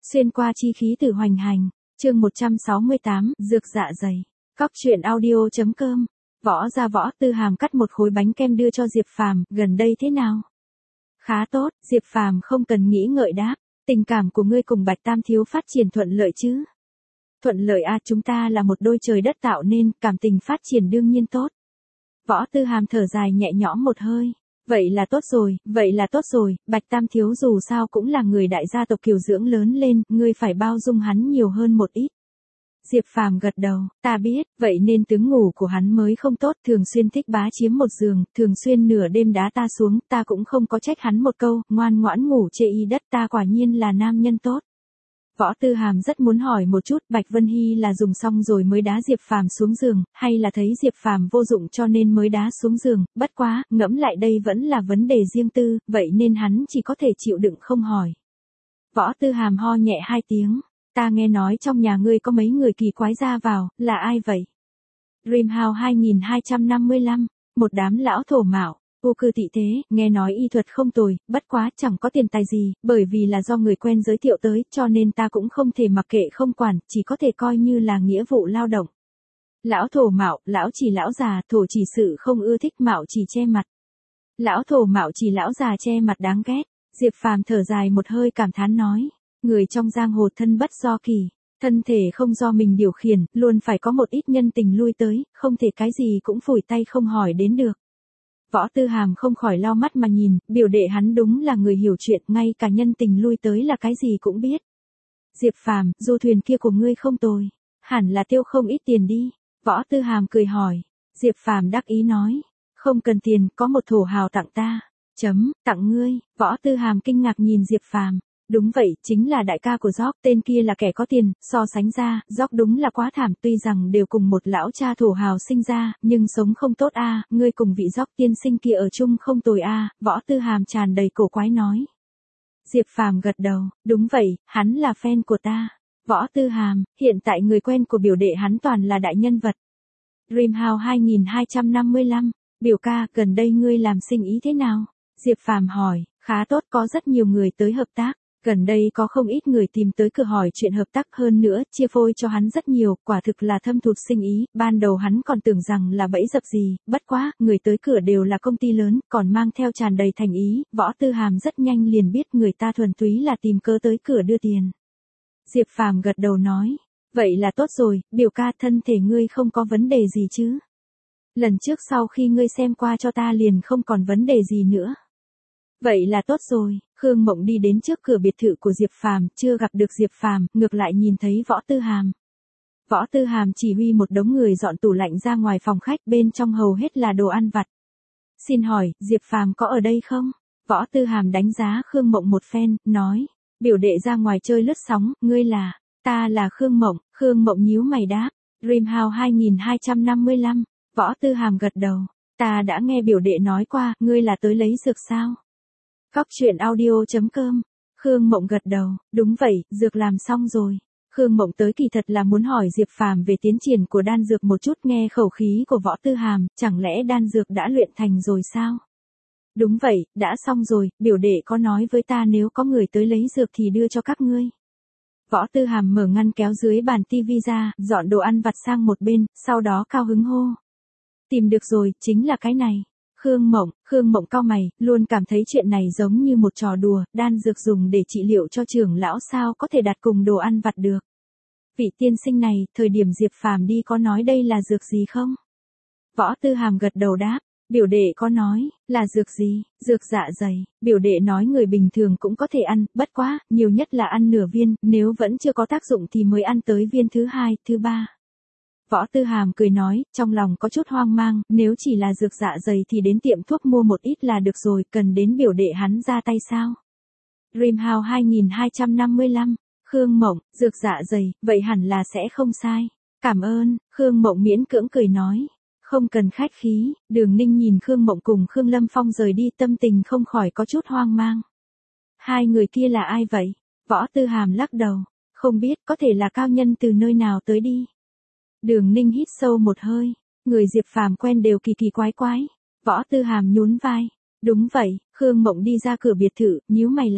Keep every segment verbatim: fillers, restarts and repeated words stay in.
Xuyên qua chi khí từ hoành hành, chương một trăm sáu mươi tám, dược dạ dày. Cóc truyện audio.com. Võ ra Võ Tư Hàm cắt một khối bánh kem đưa cho Diệp Phàm, gần đây thế nào? Khá tốt, Diệp Phàm không cần nghĩ ngợi đáp, tình cảm của ngươi cùng Bạch Tam thiếu phát triển thuận lợi chứ? Thuận lợi à, chúng ta là một đôi trời đất tạo nên, cảm tình phát triển đương nhiên tốt. Võ Tư Hàm thở dài nhẹ nhõm một hơi. Vậy là tốt rồi, vậy là tốt rồi, Bạch Tam thiếu dù sao cũng là người đại gia tộc kiều dưỡng lớn lên, ngươi phải bao dung hắn nhiều hơn một ít. Diệp Phàm gật đầu, ta biết, vậy nên tướng ngủ của hắn mới không tốt, thường xuyên thích bá chiếm một giường, thường xuyên nửa đêm đá ta xuống, ta cũng không có trách hắn một câu, ngoan ngoãn ngủ chê y đất, ta quả nhiên là nam nhân tốt. Võ Tư Hàm rất muốn hỏi một chút, Bạch Vân Hy là dùng xong rồi mới đá Diệp Phàm xuống giường, hay là thấy Diệp Phàm vô dụng cho nên mới đá xuống giường, bất quá, ngẫm lại đây vẫn là vấn đề riêng tư, vậy nên hắn chỉ có thể chịu đựng không hỏi. Võ Tư Hàm ho nhẹ hai tiếng, ta nghe nói trong nhà ngươi có mấy người kỳ quái ra vào, là ai vậy? Dream House hai nghìn hai trăm năm mươi lăm, một đám lão thổ mạo. Vô cư tị thế, nghe nói y thuật không tồi, bất quá chẳng có tiền tài gì, bởi vì là do người quen giới thiệu tới, cho nên ta cũng không thể mặc kệ không quản, chỉ có thể coi như là nghĩa vụ lao động. Lão thổ mạo, lão chỉ lão già, thổ chỉ sự không ưa thích, mạo chỉ che mặt. Lão thổ mạo chỉ lão già che mặt đáng ghét. Diệp Phàm thở dài một hơi cảm thán nói, người trong giang hồ thân bất do kỳ, thân thể không do mình điều khiển, luôn phải có một ít nhân tình lui tới, không thể cái gì cũng phủi tay không hỏi đến được. Võ Tư Hàm không khỏi lau mắt mà nhìn, biểu đệ hắn đúng là người hiểu chuyện, ngay cả nhân tình lui tới là cái gì cũng biết. Diệp Phàm, du thuyền kia của ngươi không tồi, hẳn là tiêu không ít tiền đi. Võ Tư Hàm cười hỏi. Diệp Phàm đắc ý nói, không cần tiền, có một thổ hào tặng ta. Chấm, tặng ngươi. Võ Tư Hàm kinh ngạc nhìn Diệp Phàm. Đúng vậy, chính là đại ca của Jock, tên kia là kẻ có tiền, so sánh ra, Jock đúng là quá thảm, tuy rằng đều cùng một lão cha thổ hào sinh ra, nhưng sống không tốt a, à, ngươi cùng vị Jock tiên sinh kia ở chung không tồi a, à, Võ Tư Hàm tràn đầy cổ quái nói. Diệp Phàm gật đầu, đúng vậy, hắn là fan của ta. Võ Tư Hàm, hiện tại người quen của biểu đệ hắn toàn là đại nhân vật. Dream House hai nghìn hai trăm năm mươi lăm, biểu ca, gần đây ngươi làm sinh ý thế nào? Diệp Phàm hỏi, khá tốt, có rất nhiều người tới hợp tác. Gần đây có không ít người tìm tới cửa hỏi chuyện hợp tác, hơn nữa, chia phôi cho hắn rất nhiều, quả thực là thâm thụt sinh ý, ban đầu hắn còn tưởng rằng là bẫy dập gì, bất quá, người tới cửa đều là công ty lớn, còn mang theo tràn đầy thành ý, Võ Tư Hàm rất nhanh liền biết người ta thuần túy là tìm cớ tới cửa đưa tiền. Diệp Phàm gật đầu nói, vậy là tốt rồi, biểu ca, thân thể ngươi không có vấn đề gì chứ? Lần trước sau khi ngươi xem qua cho ta liền không còn vấn đề gì nữa. Vậy là tốt rồi. Khương Mộng đi đến trước cửa biệt thự của Diệp Phàm, chưa gặp được Diệp Phàm, ngược lại nhìn thấy Võ Tư Hàm. Võ Tư Hàm chỉ huy một đống người dọn tủ lạnh ra ngoài phòng khách, bên trong hầu hết là đồ ăn vặt. Xin hỏi, Diệp Phàm có ở đây không? Võ Tư Hàm đánh giá Khương Mộng một phen, nói, biểu đệ ra ngoài chơi lướt sóng, ngươi là, ta là Khương Mộng. Khương Mộng nhíu mày đáp, Dream House hai nghìn hai trăm năm mươi lăm, Võ Tư Hàm gật đầu, ta đã nghe biểu đệ nói qua, ngươi là tới lấy dược sao? Cóc truyện audio.com. Khương Mộng gật đầu, đúng vậy, dược làm xong rồi. Khương Mộng tới kỳ thật là muốn hỏi Diệp Phàm về tiến triển của đan dược một chút, nghe khẩu khí của Võ Tư Hàm, chẳng lẽ đan dược đã luyện thành rồi sao? Đúng vậy, đã xong rồi, biểu đệ có nói với ta nếu có người tới lấy dược thì đưa cho các ngươi. Võ Tư Hàm mở ngăn kéo dưới bàn tivi ra, dọn đồ ăn vặt sang một bên, sau đó cao hứng hô. Tìm được rồi, chính là cái này. Khương Mộng, Khương Mộng cau mày, luôn cảm thấy chuyện này giống như một trò đùa, đan dược dùng để trị liệu cho trưởng lão sao có thể đặt cùng đồ ăn vặt được. Vị tiên sinh này, thời điểm Diệp Phàm đi có nói đây là dược gì không? Võ Tư Hàm gật đầu đáp, biểu đệ có nói, là dược gì, dược dạ dày, biểu đệ nói người bình thường cũng có thể ăn, bất quá, nhiều nhất là ăn nửa viên, nếu vẫn chưa có tác dụng thì mới ăn tới viên thứ hai, thứ ba. Võ Tư Hàm cười nói, trong lòng có chút hoang mang, nếu chỉ là dược dạ dày thì đến tiệm thuốc mua một ít là được rồi, cần đến biểu đệ hắn ra tay sao? Dream House hai nghìn hai trăm năm mươi lăm, Khương Mộng, dược dạ dày, vậy hẳn là sẽ không sai. Cảm ơn, Khương Mộng miễn cưỡng cười nói. Không cần khách khí, Đường Ninh nhìn Khương Mộng cùng Khương Lâm Phong rời đi, tâm tình không khỏi có chút hoang mang. Hai người kia là ai vậy? Võ Tư Hàm lắc đầu, không biết, có thể là cao nhân từ nơi nào tới đi. Đường Ninh hít sâu một hơi, người Diệp Phàm quen đều kỳ kỳ quái quái. Võ Tư Hàm nhún vai, đúng vậy. Khương Mộng đi ra cửa biệt thự, nhíu mày lại,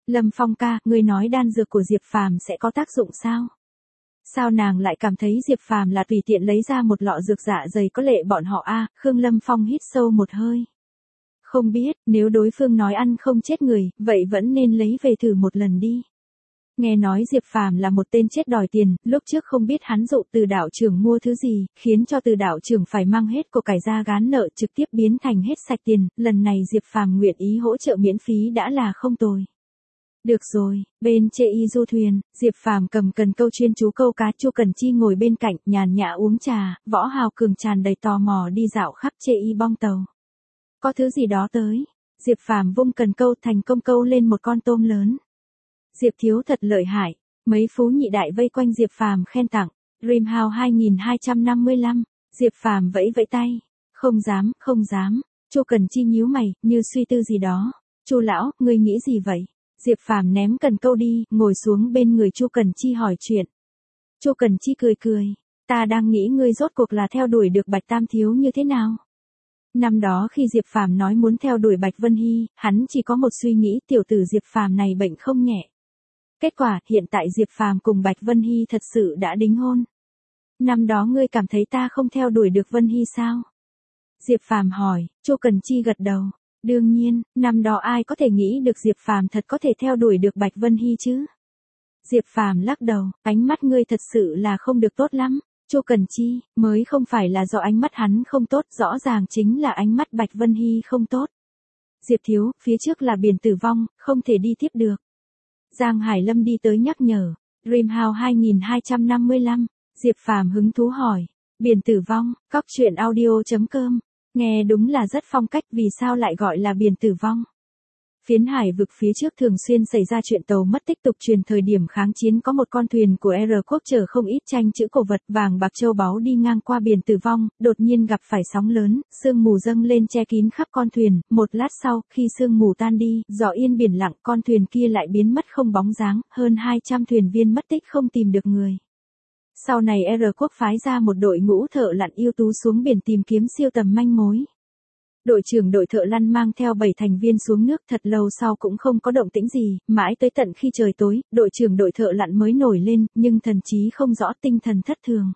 Lâm Phong ca, ngươi nói đan dược của Diệp Phàm sẽ có tác dụng sao? Sao nàng lại cảm thấy Diệp Phàm là tùy tiện lấy ra một lọ dược dạ dày có lệ bọn họ a? Khương Lâm Phong hít sâu một hơi. Không biết, nếu đối phương nói ăn không chết người, vậy vẫn nên lấy về thử một lần đi. Nghe nói Diệp Phàm là một tên chết đòi tiền, lúc trước không biết hắn dụ Từ đạo trưởng mua thứ gì, khiến cho Từ đạo trưởng phải mang hết của cải ra gán nợ trực tiếp biến thành hết sạch tiền, lần này Diệp Phàm nguyện ý hỗ trợ miễn phí đã là không tồi. Được rồi, bên chê y du thuyền, Diệp Phàm cầm cần câu chuyên chú câu cá, Chu Cần Chi ngồi bên cạnh, nhàn nhã uống trà, Võ Hào Cường tràn đầy tò mò đi dạo khắp chê y bong tàu. Có thứ gì đó tới, Diệp Phàm vung cần câu thành công câu lên một con tôm lớn. Diệp thiếu thật lợi hại, mấy phú nhị đại vây quanh Diệp Phàm khen tặng, Dream House hai nghìn hai trăm năm mươi lăm, Diệp Phàm vẫy vẫy tay, không dám, không dám, Chu Cần Chi nhíu mày, như suy tư gì đó, Chu lão, ngươi nghĩ gì vậy? Diệp Phàm ném cần câu đi, ngồi xuống bên người Chu Cần Chi hỏi chuyện. Chu Cần Chi cười cười, ta đang nghĩ ngươi rốt cuộc là theo đuổi được Bạch Tam thiếu như thế nào? Năm đó khi Diệp Phàm nói muốn theo đuổi Bạch Vân Hy, hắn chỉ có một suy nghĩ tiểu tử Diệp Phàm này bệnh không nhẹ. Kết quả, hiện tại Diệp Phàm cùng Bạch Vân Hy thật sự đã đính hôn. Năm đó ngươi cảm thấy ta không theo đuổi được Vân Hy sao? Diệp Phàm hỏi, Chu Cần Chi gật đầu. Đương nhiên, năm đó ai có thể nghĩ được Diệp Phàm thật có thể theo đuổi được Bạch Vân Hy chứ? Diệp Phàm lắc đầu, ánh mắt ngươi thật sự là không được tốt lắm. Chu Cần Chi, mới không phải là do ánh mắt hắn không tốt, rõ ràng chính là ánh mắt Bạch Vân Hy không tốt. Diệp thiếu, phía trước là biển tử vong, không thể đi tiếp được. Giang Hải Lâm đi tới nhắc nhở, Dream House hai nghìn hai trăm năm mươi lăm, Diệp Phàm hứng thú hỏi, biển tử vong, cóc truyện audio chấm com, nghe đúng là rất phong cách, vì sao lại gọi là biển tử vong? Phiến hải vực phía trước thường xuyên xảy ra chuyện tàu mất tích tục truyền, thời điểm kháng chiến có một con thuyền của R quốc chở không ít tranh chữ cổ vật vàng bạc châu báu đi ngang qua biển tử vong, đột nhiên gặp phải sóng lớn, sương mù dâng lên che kín khắp con thuyền, một lát sau, khi sương mù tan đi, gió yên biển lặng, con thuyền kia lại biến mất không bóng dáng, hơn hai trăm thuyền viên mất tích không tìm được người. Sau này R quốc phái ra một đội ngũ thợ lặn ưu tú xuống biển tìm kiếm siêu tầm manh mối. Đội trưởng đội thợ lặn mang theo bảy thành viên xuống nước, thật lâu sau cũng không có động tĩnh gì, mãi tới tận khi trời tối, đội trưởng đội thợ lặn mới nổi lên, nhưng thần trí không rõ, tinh thần thất thường.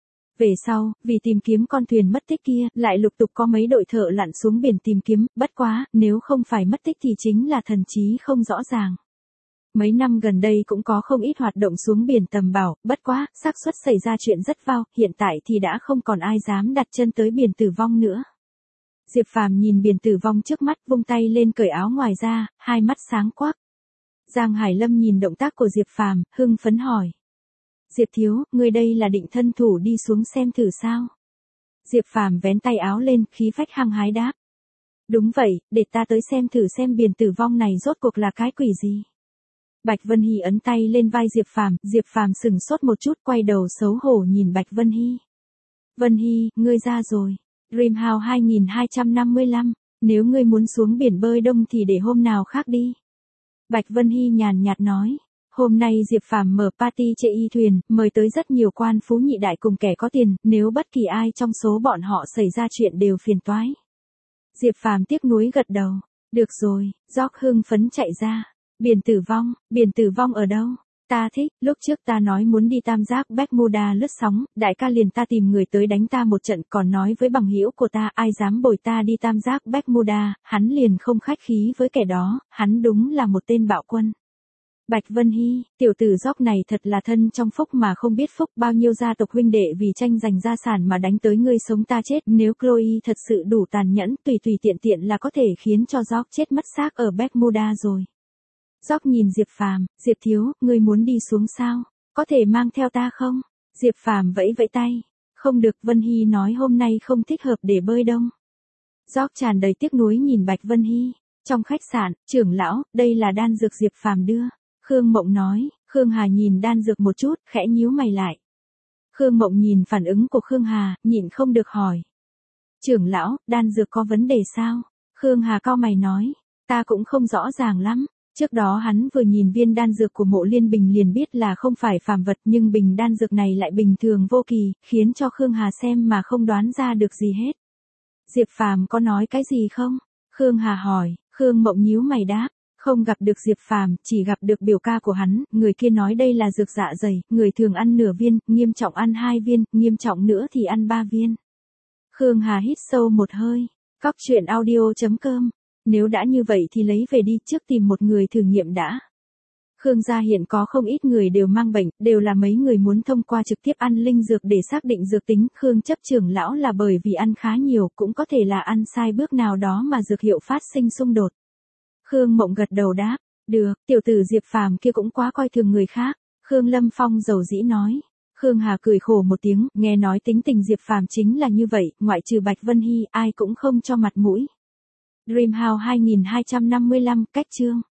Về sau, vì tìm kiếm con thuyền mất tích kia, lại lục tục có mấy đội thợ lặn xuống biển tìm kiếm, bất quá, nếu không phải mất tích thì chính là thần trí không rõ ràng. Mấy năm gần đây cũng có không ít hoạt động xuống biển tầm bảo, bất quá, xác suất xảy ra chuyện rất cao, hiện tại thì đã không còn ai dám đặt chân tới biển tử vong nữa. Diệp Phàm nhìn biển tử vong trước mắt, vung tay lên cởi áo ngoài ra, hai mắt sáng quắc. Giang Hải Lâm nhìn động tác của Diệp Phàm, hưng phấn hỏi. Diệp thiếu, ngươi đây là định thân thủ đi xuống xem thử sao? Diệp Phàm vén tay áo lên, khí phách hăng hái đáp. Đúng vậy, để ta tới xem thử xem biển tử vong này rốt cuộc là cái quỷ gì. Bạch Vân Hy ấn tay lên vai Diệp Phàm, Diệp Phàm sừng sốt một chút, quay đầu xấu hổ nhìn Bạch Vân Hy. Vân Hy, ngươi ra rồi. Dream House hai nghìn hai trăm năm mươi lăm, nếu ngươi muốn xuống biển bơi đông thì để hôm nào khác đi. Bạch Vân Hy nhàn nhạt nói, hôm nay Diệp Phàm mở party chê y thuyền, mời tới rất nhiều quan phú nhị đại cùng kẻ có tiền, nếu bất kỳ ai trong số bọn họ xảy ra chuyện đều phiền toái. Diệp Phàm tiếc nuối gật đầu, được rồi, Gióc hưng phấn chạy ra, biển tử vong, biển tử vong ở đâu? Ta thích, lúc trước ta nói muốn đi tam giác Bermuda lướt sóng, đại ca liền ta tìm người tới đánh ta một trận, còn nói với bằng hữu của ta ai dám bồi ta đi tam giác Bermuda, hắn liền không khách khí với kẻ đó, hắn đúng là một tên bạo quân. Bạch Vân Hy, tiểu tử Gióc này thật là thân trong phúc mà không biết phúc, bao nhiêu gia tộc huynh đệ vì tranh giành gia sản mà đánh tới ngươi sống ta chết, nếu Chloe thật sự đủ tàn nhẫn, tùy tùy tiện tiện là có thể khiến cho Gióc chết mất xác ở Bermuda rồi. Gióc nhìn Diệp Phàm, Diệp thiếu, ngươi muốn đi xuống sao? Có thể mang theo ta không? Diệp Phàm vẫy vẫy tay. Không được, Vân Hy nói hôm nay không thích hợp để bơi đông. Gióc tràn đầy tiếc nuối nhìn Bạch Vân Hy. Trong khách sạn, trưởng lão, đây là đan dược Diệp Phàm đưa. Khương Mộng nói, Khương Hà nhìn đan dược một chút, khẽ nhíu mày lại. Khương Mộng nhìn phản ứng của Khương Hà, nhịn không được hỏi. Trưởng lão, đan dược có vấn đề sao? Khương Hà cau mày nói, ta cũng không rõ ràng lắm. Trước đó hắn vừa nhìn viên đan dược của Mộ Liên Bình liền biết là không phải phàm vật, nhưng bình đan dược này lại bình thường vô kỳ, khiến cho Khương Hà xem mà không đoán ra được gì hết. Diệp Phàm có nói cái gì không? Khương Hà hỏi, Khương Mộng nhíu mày đáp, Không gặp được Diệp Phàm, chỉ gặp được biểu ca của hắn, người kia nói đây là dược dạ dày, người thường ăn nửa viên, nghiêm trọng ăn hai viên, nghiêm trọng nữa thì ăn ba viên. Khương Hà hít sâu một hơi. Cóc truyện audio chấm com. Nếu đã như vậy thì lấy về đi, trước tìm một người thử nghiệm đã. Khương gia hiện có không ít người đều mang bệnh, đều là mấy người muốn thông qua trực tiếp ăn linh dược để xác định dược tính. Khương chấp trưởng lão là bởi vì ăn khá nhiều, cũng có thể là ăn sai bước nào đó mà dược hiệu phát sinh xung đột. Khương Mộng gật đầu đáp, được, tiểu tử Diệp Phàm kia cũng quá coi thường người khác. Khương Lâm Phong dầu dĩ nói. Khương Hà cười khổ một tiếng, nghe nói tính tình Diệp Phàm chính là như vậy, ngoại trừ Bạch Vân Hy, ai cũng không cho mặt mũi. Dreamhouse hai nghìn hai trăm năm mươi lăm, cách chương.